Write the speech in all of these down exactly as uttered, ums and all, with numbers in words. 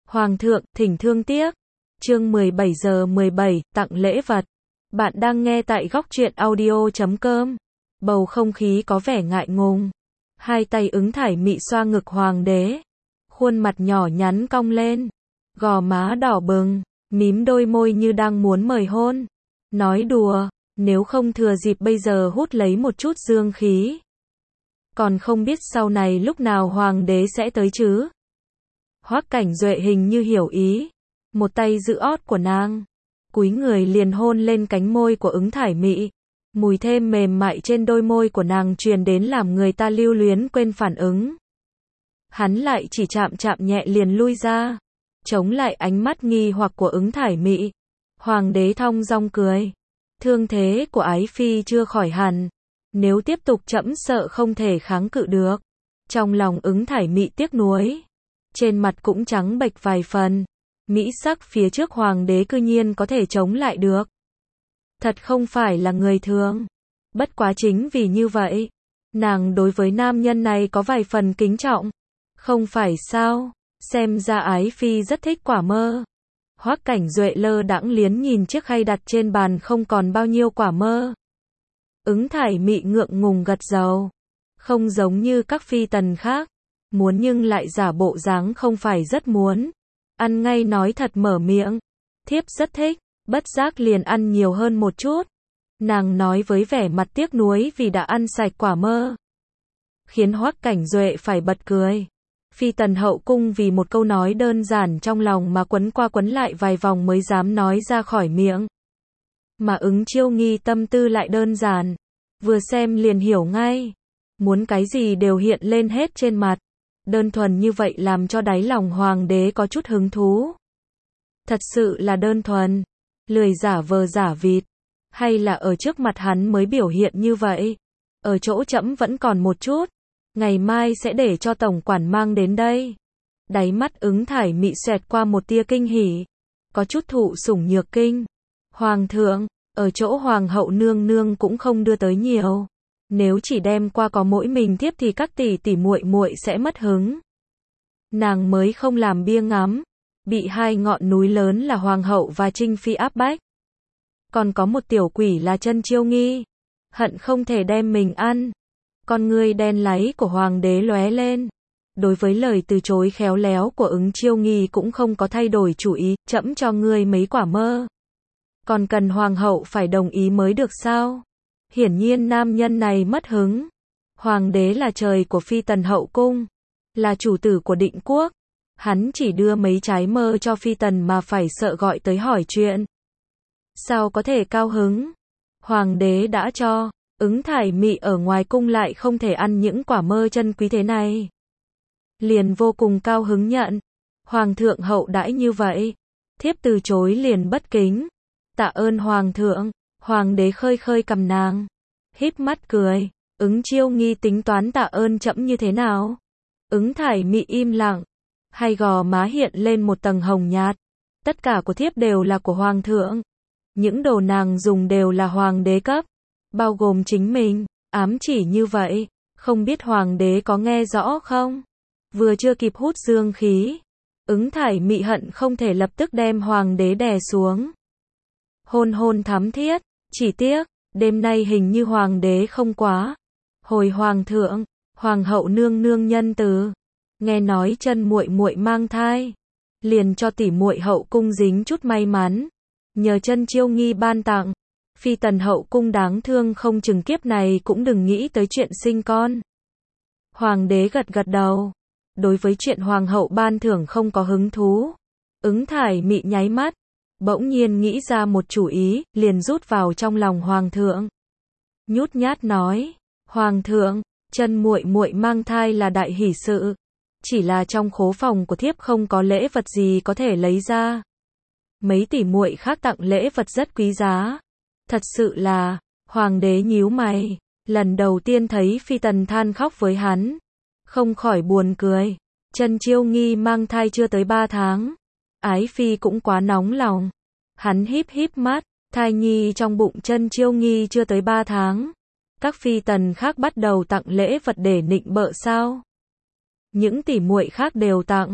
Hoàng thượng, thỉnh thương tiếc. Chương mười bảy giờ mười bảy, tặng lễ vật. Bạn đang nghe tại góc truyện audio chấm com. Bầu không khí có vẻ ngại ngùng. Hai tay Ứng Thải Mị xoa ngực hoàng đế. Khuôn mặt nhỏ nhắn cong lên. Gò má đỏ bừng, mím đôi môi như đang muốn mời hôn. Nói đùa, nếu không thừa dịp bây giờ hút lấy một chút dương khí. Còn không biết sau này lúc nào hoàng đế sẽ tới chứ. Hoắc Cảnh Duệ hình như hiểu ý. Một tay giữ ót của nàng. Cúi người liền hôn lên cánh môi của Ứng Thải Mị. Mùi thơm mềm mại trên đôi môi của nàng truyền đến làm người ta lưu luyến quên phản ứng. Hắn lại chỉ chạm chạm nhẹ liền lui ra. Chống lại ánh mắt nghi hoặc của Ứng Thải Mị. Hoàng đế thong dong cười. Thương thế của ái phi chưa khỏi hẳn. Nếu tiếp tục trẫm sợ không thể kháng cự được. Trong lòng Ứng Thải Mị tiếc nuối. Trên mặt cũng trắng bệch vài phần. Mỹ sắc phía trước hoàng đế cư nhiên có thể chống lại được. Thật không phải là người thường. Bất quá chính vì như vậy, nàng đối với nam nhân này có vài phần kính trọng. Không phải sao, xem ra ái phi rất thích quả mơ. Hoắc Cảnh Duệ lơ đãng liếc nhìn chiếc khay đặt trên bàn không còn bao nhiêu quả mơ. Ứng Thải Mị ngượng ngùng gật đầu. Không giống như các phi tần khác. Muốn nhưng lại giả bộ dáng không phải rất muốn. Ăn ngay nói thật mở miệng. Thiếp rất thích, bất giác liền ăn nhiều hơn một chút. Nàng nói với vẻ mặt tiếc nuối vì đã ăn sạch quả mơ. Khiến Hoắc Cảnh Duệ phải bật cười. Phi tần hậu cung vì một câu nói đơn giản trong lòng mà quấn qua quấn lại vài vòng mới dám nói ra khỏi miệng. Mà Ứng Chiêu Nghi tâm tư lại đơn giản. Vừa xem liền hiểu ngay. Muốn cái gì đều hiện lên hết trên mặt. Đơn thuần như vậy làm cho đáy lòng hoàng đế có chút hứng thú. Thật sự là đơn thuần. Lười giả vờ giả vịt. Hay là ở trước mặt hắn mới biểu hiện như vậy. Ở chỗ trẫm vẫn còn một chút. Ngày mai sẽ để cho tổng quản mang đến đây. Đáy mắt Ứng Thải Mị xẹt qua một tia kinh hỉ. Có chút thụ sủng nhược kinh. Hoàng thượng, ở chỗ hoàng hậu nương nương cũng không đưa tới nhiều. Nếu chỉ đem qua có mỗi mình thiếp thì các tỷ tỷ muội muội sẽ mất hứng. Nàng mới không làm bia ngắm. Bị hai ngọn núi lớn là hoàng hậu và trinh phi áp bách. Còn có một tiểu quỷ là Chân Chiêu Nghi. Hận không thể đem mình ăn. Con ngươi đen láy của hoàng đế lóe lên. Đối với lời từ chối khéo léo của Ứng Chiêu Nghi cũng không có thay đổi chủ ý. Trẫm cho ngươi mấy quả mơ. Còn cần hoàng hậu phải đồng ý mới được sao? Hiển nhiên nam nhân này mất hứng. Hoàng đế là trời của phi tần hậu cung. Là chủ tử của định quốc. Hắn chỉ đưa mấy trái mơ cho phi tần mà phải sợ gọi tới hỏi chuyện. Sao có thể cao hứng? Hoàng đế đã cho. Ứng Thải Mị ở ngoài cung lại không thể ăn những quả mơ chân quý thế này. Liền vô cùng cao hứng nhận. Hoàng thượng hậu đãi như vậy. Thiếp từ chối liền bất kính. Tạ ơn hoàng thượng. Hoàng đế khơi khơi cầm nàng. Híp mắt cười. Ứng Chiêu Nghi tính toán tạ ơn trẫm như thế nào? Ứng Thải Mị im lặng. Hai gò má hiện lên một tầng hồng nhạt. Tất cả của thiếp đều là của hoàng thượng. Những đồ nàng dùng đều là hoàng đế cấp. Bao gồm chính mình. Ám chỉ như vậy. Không biết hoàng đế có nghe rõ không? Vừa chưa kịp hút dương khí. Ứng Thải Mị hận không thể lập tức đem hoàng đế đè xuống. Hôn hôn thắm thiết. Chỉ tiếc, đêm nay hình như hoàng đế không quá. Hồi hoàng thượng, hoàng hậu nương nương nhân từ. Nghe nói Chân muội muội mang thai. Liền cho tỷ muội hậu cung dính chút may mắn. Nhờ Chân Chiêu Nghi ban tặng. Phi tần hậu cung đáng thương không chừng kiếp này cũng đừng nghĩ tới chuyện sinh con. Hoàng đế gật gật đầu. Đối với chuyện hoàng hậu ban thưởng không có hứng thú. Ứng Thải Mị nháy mắt. Bỗng nhiên nghĩ ra một chủ ý, liền rút vào trong lòng hoàng thượng. Nhút nhát nói, hoàng thượng, Chân muội muội mang thai là đại hỷ sự. Chỉ là trong khố phòng của thiếp không có lễ vật gì có thể lấy ra. Mấy tỷ muội khác tặng lễ vật rất quý giá. Thật sự là, hoàng đế nhíu mày, lần đầu tiên thấy phi tần than khóc với hắn. Không khỏi buồn cười, Chân Chiêu Nghi mang thai chưa tới ba tháng. Ái phi cũng quá nóng lòng. Hắn híp híp mắt, thai nhi trong bụng Chân Chiêu Nghi chưa tới ba tháng. Các phi tần khác bắt đầu tặng lễ vật để nịnh bợ sao? Những tỷ muội khác đều tặng.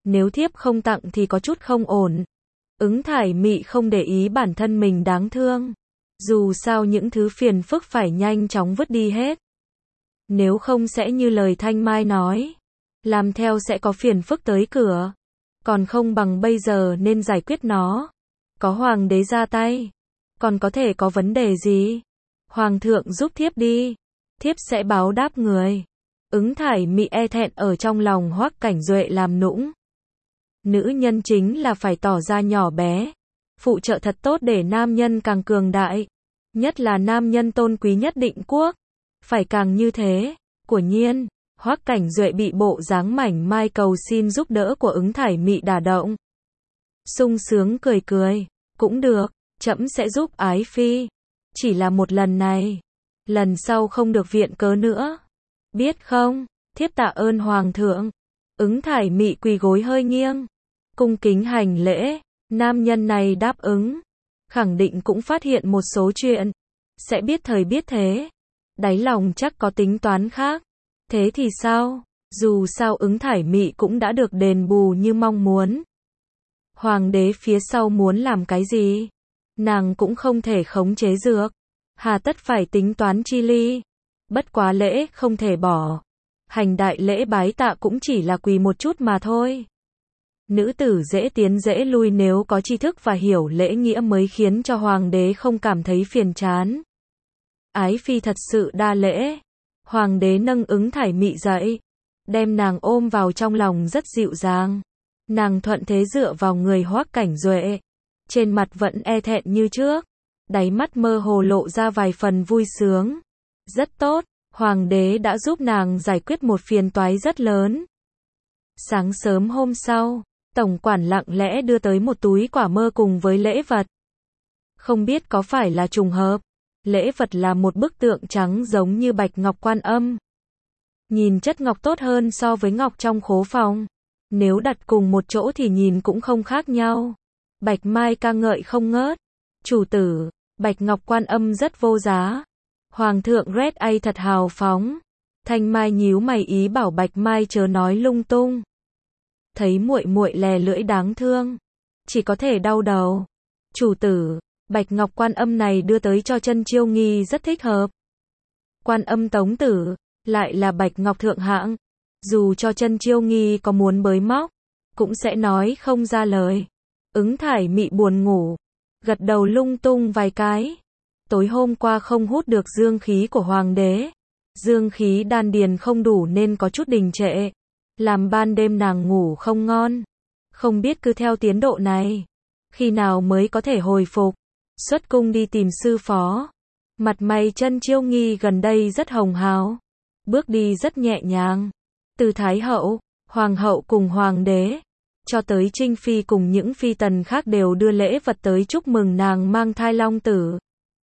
Nếu thiếp không tặng thì có chút không ổn. Ứng Thải Mị không để ý bản thân mình đáng thương. Dù sao những thứ phiền phức phải nhanh chóng vứt đi hết. Nếu không sẽ như lời Thanh Mai nói. Làm theo sẽ có phiền phức tới cửa. Còn không bằng bây giờ nên giải quyết nó. Có hoàng đế ra tay. Còn có thể có vấn đề gì? Hoàng thượng giúp thiếp đi. Thiếp sẽ báo đáp người. Ứng Thải Mị e thẹn ở trong lòng Hoắc Cảnh Duệ làm nũng. Nữ nhân chính là phải tỏ ra nhỏ bé. Phụ trợ thật tốt để nam nhân càng cường đại. Nhất là nam nhân tôn quý nhất định quốc. Phải càng như thế. Của nhiên, Hoắc Cảnh Duệ bị bộ dáng mảnh mai cầu xin giúp đỡ của Ứng Thải Mị đả động. Sung sướng cười cười. Cũng được, trẫm sẽ giúp ái phi. Chỉ là một lần này. Lần sau không được viện cớ nữa. Biết không, thiếp tạ ơn hoàng thượng. Ứng Thải Mị quỳ gối hơi nghiêng. Cung kính hành lễ. Nam nhân này đáp ứng. Khẳng định cũng phát hiện một số chuyện. Sẽ biết thời biết thế. Đáy lòng chắc có tính toán khác. Thế thì sao? Dù sao Ứng Thải Mị cũng đã được đền bù như mong muốn. Hoàng đế phía sau muốn làm cái gì? Nàng cũng không thể khống chế dược. Hà tất phải tính toán chi ly. Bất quá lễ không thể bỏ. Hành đại lễ bái tạ cũng chỉ là quỳ một chút mà thôi. Nữ tử dễ tiến dễ lui, nếu có tri thức và hiểu lễ nghĩa mới khiến cho hoàng đế không cảm thấy phiền chán. Ái phi thật sự đa lễ. Hoàng đế nâng Ứng Thải Mị dậy. Đem nàng ôm vào trong lòng rất dịu dàng. Nàng thuận thế dựa vào người Hoắc Cảnh Duệ. Trên mặt vẫn e thẹn như trước. Đáy mắt mơ hồ lộ ra vài phần vui sướng. Rất tốt, hoàng đế đã giúp nàng giải quyết một phiền toái rất lớn. Sáng sớm hôm sau, tổng quản lặng lẽ đưa tới một túi quả mơ cùng với lễ vật. Không biết có phải là trùng hợp. Lễ vật là một bức tượng trắng giống như bạch ngọc Quan Âm. Nhìn chất ngọc tốt hơn so với ngọc trong khố phòng. Nếu đặt cùng một chỗ thì nhìn cũng không khác nhau. Bạch Mai ca ngợi không ngớt. Chủ tử, bạch ngọc Quan Âm rất vô giá. Hoàng thượng Red A thật hào phóng. Thanh Mai nhíu mày ý bảo Bạch Mai chớ nói lung tung. Thấy muội muội lè lưỡi đáng thương, chỉ có thể đau đầu. Chủ tử, bạch ngọc Quan Âm này đưa tới cho Chân Chiêu Nghi rất thích hợp. Quan Âm tống tử, lại là bạch ngọc thượng hạng. Dù cho Chân Chiêu Nghi có muốn bới móc, cũng sẽ nói không ra lời. Ứng Thải Mị buồn ngủ, gật đầu lung tung vài cái. Tối hôm qua không hút được dương khí của hoàng đế. Dương khí đan điền không đủ nên có chút đình trệ. Làm ban đêm nàng ngủ không ngon. Không biết cứ theo tiến độ này, khi nào mới có thể hồi phục. Xuất cung đi tìm sư phó. Mặt mày Chân Chiêu Nghi gần đây rất hồng hào. Bước đi rất nhẹ nhàng. Từ Thái hậu, Hoàng hậu cùng Hoàng đế, cho tới Trinh Phi cùng những phi tần khác đều đưa lễ vật tới chúc mừng nàng mang thai long tử.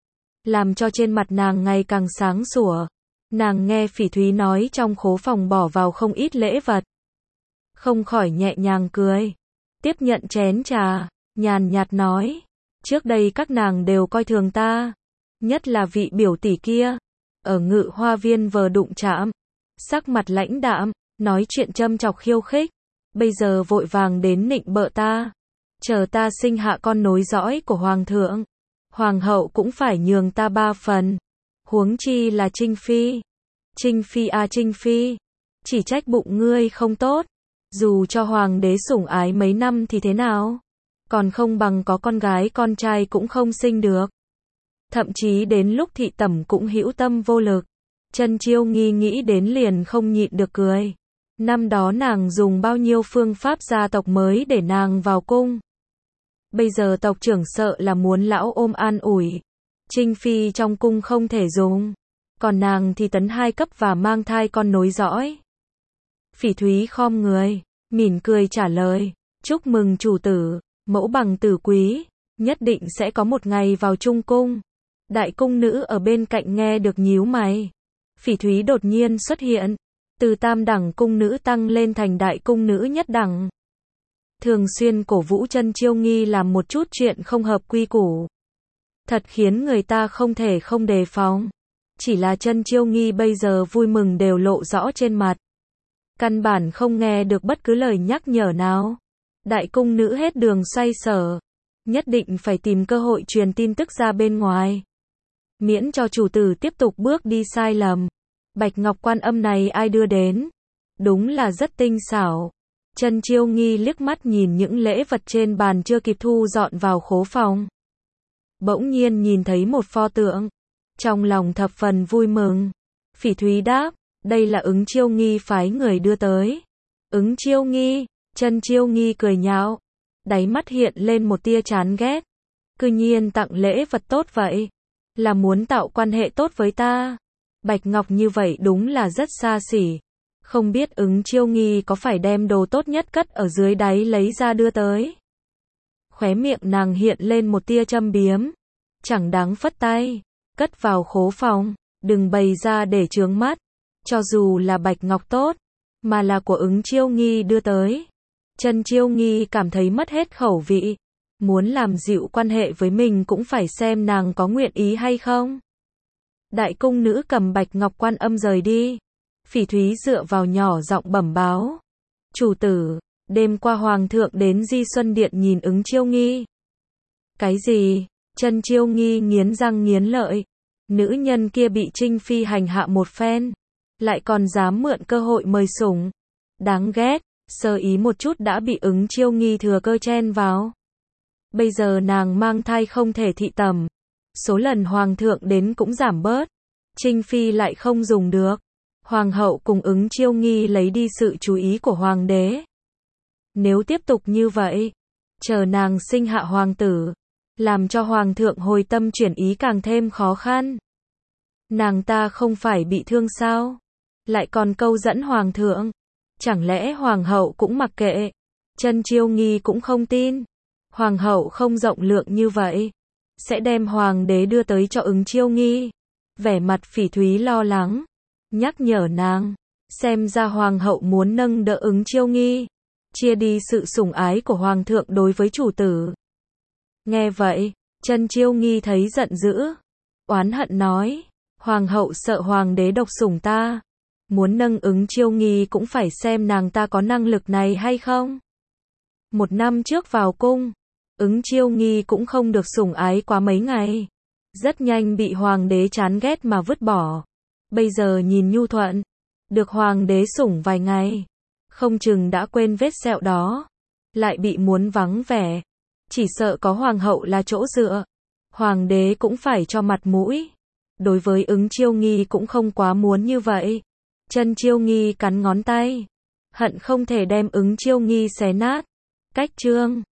Làm cho trên mặt nàng ngày càng sáng sủa. Nàng nghe Phỉ Thúy nói trong khố phòng bỏ vào không ít lễ vật. Không khỏi nhẹ nhàng cười. Tiếp nhận chén trà, nhàn nhạt nói. Trước đây các nàng đều coi thường ta. Nhất là vị biểu tỷ kia. Ở Ngự Hoa Viên vờ đụng chạm. Sắc mặt lãnh đạm, nói chuyện châm chọc khiêu khích. Bây giờ vội vàng đến nịnh bợ ta. Chờ ta sinh hạ con nối dõi của Hoàng thượng. Hoàng hậu cũng phải nhường ta ba phần. Huống chi là Trinh Phi. Trinh Phi à Trinh Phi. Chỉ trách bụng ngươi không tốt. Dù cho hoàng đế sủng ái mấy năm thì thế nào? Còn không bằng có con gái con trai cũng không sinh được. Thậm chí đến lúc thị tẩm cũng hữu tâm vô lực. Chân Chiêu Nghi nghĩ đến liền không nhịn được cười. Năm đó nàng dùng bao nhiêu phương pháp gia tộc mới để nàng vào cung. Bây giờ tộc trưởng sợ là muốn lão ôm an ủi. Trinh Phi trong cung không thể dùng. Còn nàng thì tấn hai cấp và mang thai con nối dõi. Phỉ Thúy khom người, mỉm cười trả lời. Chúc mừng chủ tử, mẫu bằng tử quý. Nhất định sẽ có một ngày vào trung cung. Đại cung nữ ở bên cạnh nghe được nhíu mày. Phỉ Thúy đột nhiên xuất hiện. Từ tam đẳng cung nữ tăng lên thành đại cung nữ nhất đẳng. Thường xuyên cổ vũ Chân Chiêu Nghi làm một chút chuyện không hợp quy củ. Thật khiến người ta không thể không đề phòng. Chỉ là Chân Chiêu Nghi bây giờ vui mừng đều lộ rõ trên mặt. Căn bản không nghe được bất cứ lời nhắc nhở nào. Đại cung nữ hết đường xoay sở. Nhất định phải tìm cơ hội truyền tin tức ra bên ngoài. Miễn cho chủ tử tiếp tục bước đi sai lầm. Bạch ngọc quan âm này ai đưa đến? Đúng là rất tinh xảo. Chân Chiêu Nghi liếc mắt nhìn những lễ vật trên bàn chưa kịp thu dọn vào khố phòng. Bỗng nhiên nhìn thấy một pho tượng. Trong lòng thập phần vui mừng. Phỉ Thúy đáp, đây là Ứng Chiêu Nghi phái người đưa tới. Ứng Chiêu Nghi, Chân Chiêu Nghi cười nhạo. Đáy mắt hiện lên một tia chán ghét. Cư nhiên tặng lễ vật tốt vậy. Là muốn tạo quan hệ tốt với ta. Bạch ngọc như vậy đúng là rất xa xỉ. Không biết Ứng Chiêu Nghi có phải đem đồ tốt nhất cất ở dưới đáy lấy ra đưa tới. Khóe miệng nàng hiện lên một tia châm biếm. Chẳng đáng phất tay. Cất vào khố phòng. Đừng bày ra để chướng mắt. Cho dù là bạch ngọc tốt. Mà là của Ứng Chiêu Nghi đưa tới. Chân Chiêu Nghi cảm thấy mất hết khẩu vị. Muốn làm dịu quan hệ với mình cũng phải xem nàng có nguyện ý hay không. Đại cung nữ cầm bạch ngọc quan âm rời đi. Phỉ Thúy dựa vào nhỏ giọng bẩm báo. Chủ tử, đêm qua hoàng thượng đến Di Xuân Điện nhìn Ứng Chiêu Nghi. Cái gì? Chân Chiêu Nghi nghiến răng nghiến lợi. Nữ nhân kia bị Trinh Phi hành hạ một phen. Lại còn dám mượn cơ hội mời sủng. Đáng ghét, sơ ý một chút đã bị Ứng Chiêu Nghi thừa cơ chen vào. Bây giờ nàng mang thai không thể thị tầm. Số lần hoàng thượng đến cũng giảm bớt. Trinh Phi lại không dùng được. Hoàng hậu cùng Ứng Chiêu Nghi lấy đi sự chú ý của hoàng đế. Nếu tiếp tục như vậy, chờ nàng sinh hạ hoàng tử, làm cho hoàng thượng hồi tâm chuyển ý càng thêm khó khăn. Nàng ta không phải bị thương sao? Lại còn câu dẫn hoàng thượng. Chẳng lẽ hoàng hậu cũng mặc kệ? Chân Chiêu Nghi cũng không tin. Hoàng hậu không rộng lượng như vậy. Sẽ đem hoàng đế đưa tới cho Ứng Chiêu Nghi. Vẻ mặt Phỉ Thúy lo lắng. Nhắc nhở nàng. Xem ra hoàng hậu muốn nâng đỡ Ứng Chiêu Nghi. Chia đi sự sủng ái của hoàng thượng đối với chủ tử. Nghe vậy, Chân Chiêu Nghi thấy giận dữ. Oán hận nói. Hoàng hậu sợ hoàng đế độc sủng ta. Muốn nâng Ứng Chiêu Nghi cũng phải xem nàng ta có năng lực này hay không. Một năm trước vào cung, Ứng Chiêu Nghi cũng không được sủng ái quá mấy ngày. Rất nhanh bị hoàng đế chán ghét mà vứt bỏ. Bây giờ nhìn nhu thuận, được hoàng đế sủng vài ngày, không chừng đã quên vết sẹo đó. Lại bị muốn vắng vẻ. Chỉ sợ có hoàng hậu là chỗ dựa. Hoàng đế cũng phải cho mặt mũi. Đối với Ứng Chiêu Nghi cũng không quá muốn như vậy. Chân Chiêu Nghi cắn ngón tay. Hận không thể đem Ứng Chiêu Nghi xé nát. Cách chương